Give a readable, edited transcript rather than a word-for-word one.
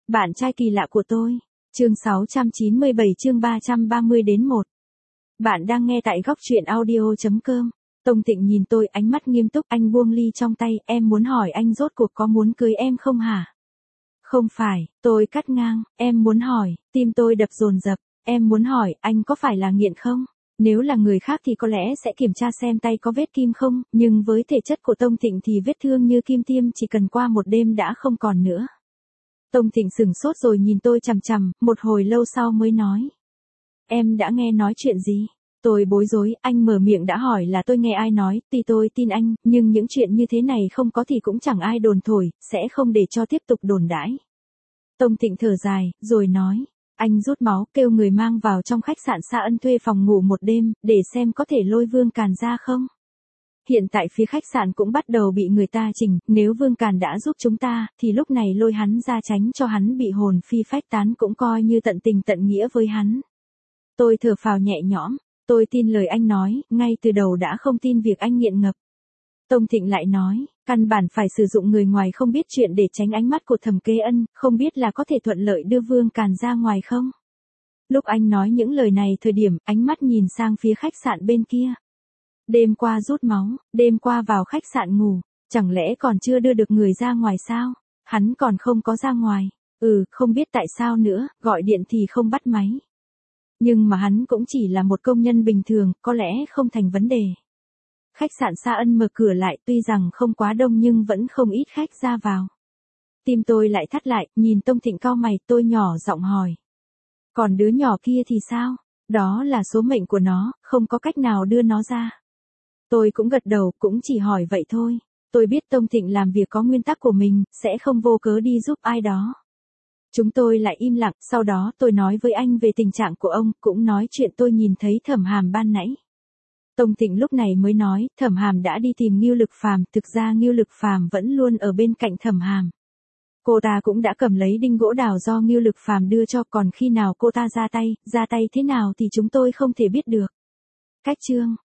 Bạn trai kỳ lạ của tôi. Chương 697 chương 330 đến 1. Bạn đang nghe tại góc truyện audio.com. Tông Tịnh nhìn tôi ánh mắt nghiêm túc, anh buông ly trong tay, em muốn hỏi anh rốt cuộc có muốn cưới em không hả? Không phải, tôi cắt ngang, em muốn hỏi, tim tôi đập dồn dập, em muốn hỏi anh có phải là nghiện không? Nếu là người khác thì có lẽ sẽ kiểm tra xem tay có vết kim không, nhưng với thể chất của Tông Tịnh thì vết thương như kim tiêm chỉ cần qua một đêm đã không còn nữa. Tông Thịnh sửng sốt rồi nhìn tôi chằm chằm, một hồi lâu sau mới nói. Em đã nghe nói chuyện gì? Tôi bối rối, anh mở miệng đã hỏi là tôi nghe ai nói, tuy tôi tin anh, nhưng những chuyện như thế này không có thì cũng chẳng ai đồn thổi, sẽ không để cho tiếp tục đồn đãi. Tông Thịnh thở dài, rồi nói. Anh rút máu, kêu người mang vào trong khách sạn Sa Ân thuê phòng ngủ một đêm, để xem có thể lôi Vương Càn ra không? Hiện tại phía khách sạn cũng bắt đầu bị người ta chỉnh, nếu Vương Càn đã giúp chúng ta, thì lúc này lôi hắn ra tránh cho hắn bị hồn phi phách tán cũng coi như tận tình tận nghĩa với hắn. Tôi thở phào nhẹ nhõm, tôi tin lời anh nói, ngay từ đầu đã không tin việc anh nghiện ngập. Tông Thịnh lại nói, căn bản phải sử dụng người ngoài không biết chuyện để tránh ánh mắt của Thẩm Kế Ân, không biết là có thể thuận lợi đưa Vương Càn ra ngoài không? Lúc anh nói những lời này thời điểm, ánh mắt nhìn sang phía khách sạn bên kia. Đêm qua rút máu, đêm qua vào khách sạn ngủ, chẳng lẽ còn chưa đưa được người ra ngoài sao? Hắn còn không có ra ngoài. Không biết tại sao nữa, gọi điện thì không bắt máy. Nhưng mà hắn cũng chỉ là một công nhân bình thường, có lẽ không thành vấn đề. Khách sạn Sa Ân mở cửa lại, tuy rằng không quá đông nhưng vẫn không ít khách ra vào. Tim tôi lại thắt lại, nhìn Tông Thịnh cau mày, tôi nhỏ giọng hỏi. Còn đứa nhỏ kia thì sao? Đó là số mệnh của nó, không có cách nào đưa nó ra. Tôi cũng gật đầu, cũng chỉ hỏi vậy thôi. Tôi biết Tông Thịnh làm việc có nguyên tắc của mình, sẽ không vô cớ đi giúp ai đó. Chúng tôi lại im lặng, sau đó tôi nói với anh về tình trạng của ông, cũng nói chuyện tôi nhìn thấy Thẩm Hàm ban nãy. Tông Thịnh lúc này mới nói, Thẩm Hàm đã đi tìm Ngưu Lực Phàm, thực ra Ngưu Lực Phàm vẫn luôn ở bên cạnh Thẩm Hàm. Cô ta cũng đã cầm lấy đinh gỗ đào do Ngưu Lực Phàm đưa cho, còn khi nào cô ta ra tay thế nào thì chúng tôi không thể biết được. Cách chương